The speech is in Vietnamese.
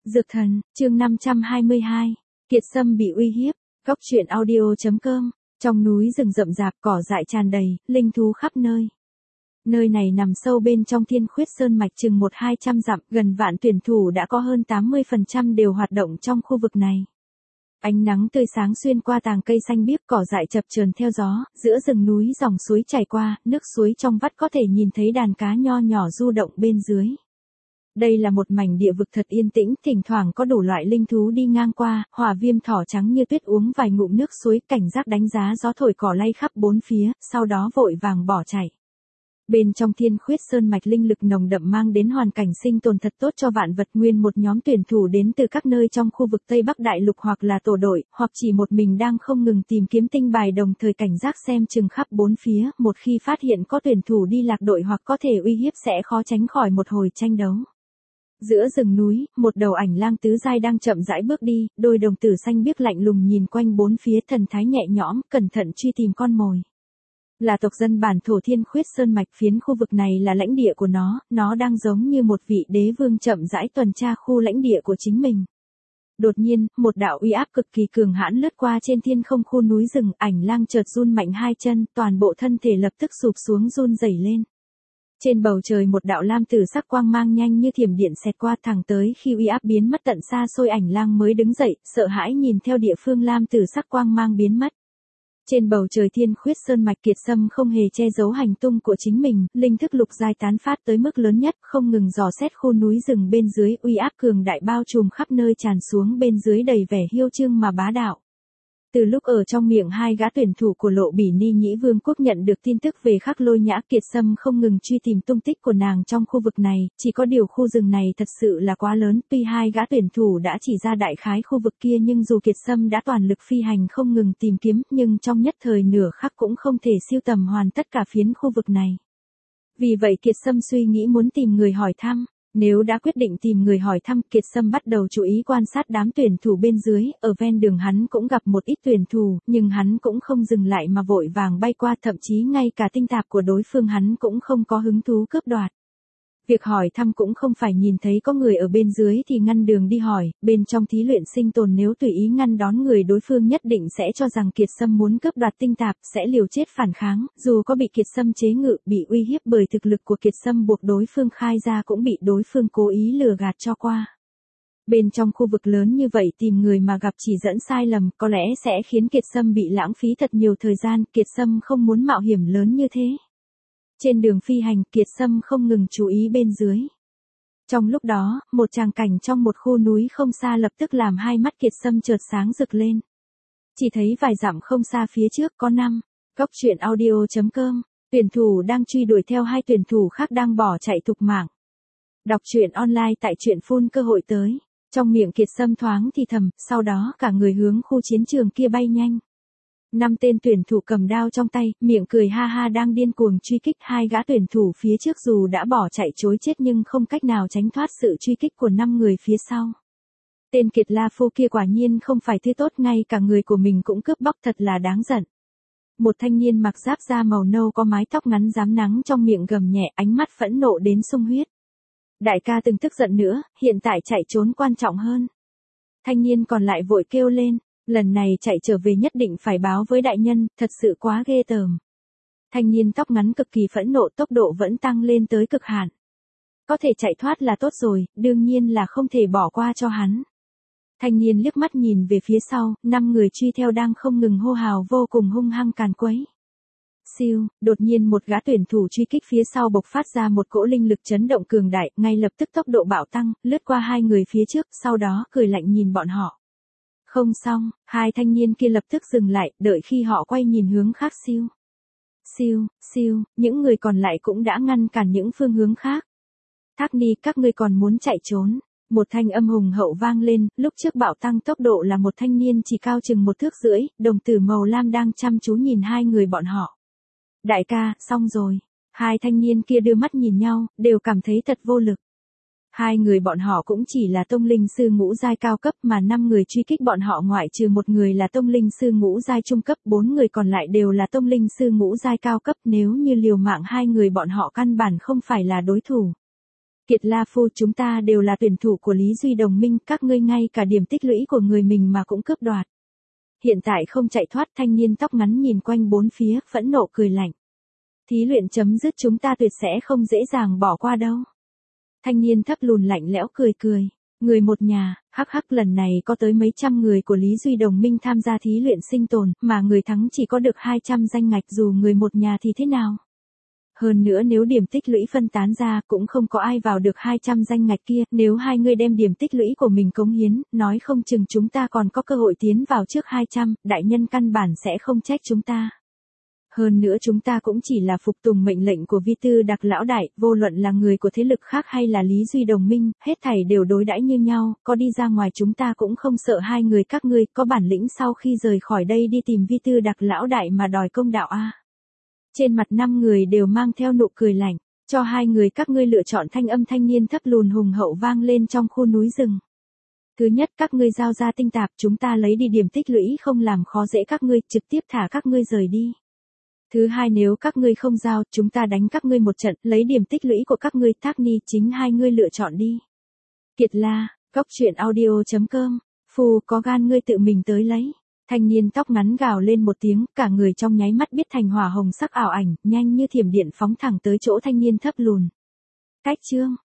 Dược thần, chương 522. Kiệt Sâm bị uy hiếp. Góc truyện audio.com. Trong núi rừng rậm rạp, cỏ dại tràn đầy, linh thú khắp nơi. Nơi này nằm sâu bên trong Thiên Khuyết Sơn mạch chừng 100-200 dặm, gần vạn tuyển thủ đã có hơn 80% đều hoạt động trong khu vực này. Ánh nắng tươi sáng xuyên qua tàng cây xanh biếc, cỏ dại chập chờn theo gió, giữa rừng núi dòng suối chảy qua, nước suối trong vắt có thể nhìn thấy đàn cá nho nhỏ du động bên dưới. Đây là một mảnh địa vực thật yên tĩnh, thỉnh thoảng có đủ loại linh thú đi ngang qua, hỏa viêm thỏ trắng như tuyết uống vài ngụm nước suối, cảnh giác đánh giá gió thổi cỏ lay khắp bốn phía, sau đó vội vàng bỏ chạy. Bên trong Thiên Khuyết Sơn mạch linh lực nồng đậm mang đến hoàn cảnh sinh tồn thật tốt cho vạn vật, nguyên một nhóm tuyển thủ đến từ các nơi trong khu vực Tây Bắc Đại Lục, hoặc là tổ đội, hoặc chỉ một mình đang không ngừng tìm kiếm tinh bài, đồng thời cảnh giác xem chừng khắp bốn phía, một khi phát hiện có tuyển thủ đi lạc đội hoặc có thể uy hiếp sẽ khó tránh khỏi một hồi tranh đấu. Giữa rừng núi, một đầu ảnh lang tứ giai đang chậm rãi bước đi, đôi đồng tử xanh biếc lạnh lùng nhìn quanh bốn phía, thần thái nhẹ nhõm, cẩn thận truy tìm con mồi. Là tộc dân bản thổ Thiên Khuyết Sơn mạch, phiến khu vực này là lãnh địa của nó đang giống như một vị đế vương chậm rãi tuần tra khu lãnh địa của chính mình. Đột nhiên, một đạo uy áp cực kỳ cường hãn lướt qua trên thiên không khu núi rừng, ảnh lang chợt run mạnh hai chân, toàn bộ thân thể lập tức sụp xuống run rẩy lên. Trên bầu trời một đạo lam tử sắc quang mang nhanh như thiểm điện xẹt qua, thẳng tới khi uy áp biến mất tận xa xôi, ảnh lang mới đứng dậy, sợ hãi nhìn theo địa phương lam tử sắc quang mang biến mất. Trên bầu trời Thiên Khuyết Sơn mạch, Kiệt Sâm không hề che giấu hành tung của chính mình, linh thức lục giai tán phát tới mức lớn nhất, không ngừng dò xét khu núi rừng bên dưới, uy áp cường đại bao trùm khắp nơi tràn xuống bên dưới đầy vẻ hiêu trương mà bá đạo. Từ lúc ở trong miệng hai gã tuyển thủ của Lộ Bỉ Ni Nhĩ Vương quốc nhận được tin tức về Khắc Lôi Nhã, Kiệt Sâm không ngừng truy tìm tung tích của nàng trong khu vực này, chỉ có điều khu rừng này thật sự là quá lớn, tuy hai gã tuyển thủ đã chỉ ra đại khái khu vực kia nhưng dù Kiệt Sâm đã toàn lực phi hành không ngừng tìm kiếm, nhưng trong nhất thời nửa khắc cũng không thể siêu tầm hoàn tất cả phiến khu vực này. Vì vậy Kiệt Sâm suy nghĩ muốn tìm người hỏi thăm. Nếu đã quyết định tìm người hỏi thăm, Kiệt Sâm bắt đầu chú ý quan sát đám tuyển thủ bên dưới, ở ven đường hắn cũng gặp một ít tuyển thủ, nhưng hắn cũng không dừng lại mà vội vàng bay qua, thậm chí ngay cả tinh tạp của đối phương hắn cũng không có hứng thú cướp đoạt. Việc hỏi thăm cũng không phải nhìn thấy có người ở bên dưới thì ngăn đường đi hỏi, bên trong thí luyện sinh tồn nếu tùy ý ngăn đón người đối phương nhất định sẽ cho rằng Kiệt Sâm muốn cướp đoạt tinh tạp, sẽ liều chết phản kháng, dù có bị Kiệt Sâm chế ngự, bị uy hiếp bởi thực lực của Kiệt Sâm buộc đối phương khai ra cũng bị đối phương cố ý lừa gạt cho qua. Bên trong khu vực lớn như vậy tìm người mà gặp chỉ dẫn sai lầm có lẽ sẽ khiến Kiệt Sâm bị lãng phí thật nhiều thời gian, Kiệt Sâm không muốn mạo hiểm lớn như thế. Trên đường phi hành, Kiệt Sâm không ngừng chú ý bên dưới. Trong lúc đó, một tràng cảnh trong một khu núi không xa lập tức làm hai mắt Kiệt Sâm chợt sáng rực lên. Chỉ thấy vài dặm không xa phía trước có 5. Góc truyện audio.com. Tuyển thủ đang truy đuổi theo hai tuyển thủ khác đang bỏ chạy thục mạng. Đọc truyện online tại truyện phun cơ hội tới. Trong miệng Kiệt Sâm thoáng thì thầm, sau đó cả người hướng khu chiến trường kia bay nhanh. 5 tên tuyển thủ cầm đao trong tay, miệng cười ha ha đang điên cuồng truy kích hai gã tuyển thủ phía trước, dù đã bỏ chạy chối chết nhưng không cách nào tránh thoát sự truy kích của 5 người phía sau. Tên Kiệt La Phu kia quả nhiên không phải thứ tốt, ngay cả người của mình cũng cướp bóc, thật là đáng giận. Một thanh niên mặc giáp da màu nâu có mái tóc ngắn rám nắng trong miệng gầm nhẹ, ánh mắt phẫn nộ đến sung huyết. Đại ca từng tức giận nữa, hiện tại chạy trốn quan trọng hơn. Thanh niên còn lại vội kêu lên. Lần này chạy trở về nhất định phải báo với đại nhân, thật sự quá ghê tởm. Thanh niên tóc ngắn cực kỳ phẫn nộ, tốc độ vẫn tăng lên tới cực hạn. Có thể chạy thoát là tốt rồi, đương nhiên là không thể bỏ qua cho hắn. Thanh niên liếc mắt nhìn về phía sau, 5 người truy theo đang không ngừng hô hào vô cùng hung hăng càn quấy. Siêu, đột nhiên một gã tuyển thủ truy kích phía sau bộc phát ra một cỗ linh lực chấn động cường đại, ngay lập tức tốc độ bạo tăng, lướt qua hai người phía trước, sau đó cười lạnh nhìn bọn họ. Không xong, hai thanh niên kia lập tức dừng lại, đợi khi họ quay nhìn hướng khác. Siêu, những người còn lại cũng đã ngăn cản những phương hướng khác. Thác Ni, các ngươi còn muốn chạy trốn. Một thanh âm hùng hậu vang lên, lúc trước bạo tăng tốc độ là một thanh niên chỉ cao chừng 1,5 thước, đồng tử màu lam đang chăm chú nhìn hai người bọn họ. Đại ca, xong rồi. Hai thanh niên kia đưa mắt nhìn nhau, đều cảm thấy thật vô lực. Hai người bọn họ cũng chỉ là tông linh sư ngũ giai cao cấp, mà 5 người truy kích bọn họ ngoại trừ một người là tông linh sư ngũ giai trung cấp, 4 người còn lại đều là tông linh sư ngũ giai cao cấp, nếu như liều mạng hai người bọn họ căn bản không phải là đối thủ. Kiệt La Phu, chúng ta đều là tuyển thủ của Lý Duy Đồng Minh, các ngươi ngay cả điểm tích lũy của người mình mà cũng cướp đoạt. Hiện tại không chạy thoát, thanh niên tóc ngắn nhìn quanh bốn phía, phẫn nộ cười lạnh. Thí luyện chấm dứt, chúng ta tuyệt sẽ không dễ dàng bỏ qua đâu. Thanh niên thấp lùn lạnh lẽo cười cười. Người một nhà, hắc hắc, lần này có tới mấy trăm người của Lý Duy Đồng Minh tham gia thí luyện sinh tồn, mà người thắng chỉ có được 200 danh ngạch, dù người một nhà thì thế nào. Hơn nữa nếu điểm tích lũy phân tán ra cũng không có ai vào được 200 danh ngạch kia, nếu hai người đem điểm tích lũy của mình cống hiến, nói không chừng chúng ta còn có cơ hội tiến vào trước 200, đại nhân căn bản sẽ không trách chúng ta. Hơn nữa chúng ta cũng chỉ là phục tùng mệnh lệnh của Vi Tư Đặc lão đại, vô luận là người của thế lực khác hay là Lý Duy Đồng Minh, hết thảy đều đối đãi như nhau, có đi ra ngoài chúng ta cũng không sợ hai người các ngươi, có bản lĩnh sau khi rời khỏi đây đi tìm Vi Tư Đặc lão đại mà đòi công đạo a. Trên mặt 5 người đều mang theo nụ cười lạnh, cho hai người các ngươi lựa chọn, thanh âm thanh niên thấp lùn hùng hậu vang lên trong khu núi rừng. Thứ nhất, các ngươi giao ra tinh tạp, chúng ta lấy đi điểm tích lũy, không làm khó dễ các ngươi, trực tiếp thả các ngươi rời đi. Thứ hai, nếu các ngươi không giao, chúng ta đánh các ngươi một trận, lấy điểm tích lũy của các ngươi, Thác Ni, chính hai ngươi lựa chọn đi. Kiệt La, Cóc Truyện Audio.com, Phù, có gan ngươi tự mình tới lấy. Thanh niên tóc ngắn gào lên một tiếng, cả người trong nháy mắt biết thành hỏa hồng sắc ảo ảnh, nhanh như thiểm điện phóng thẳng tới chỗ thanh niên thấp lùn. Cách chương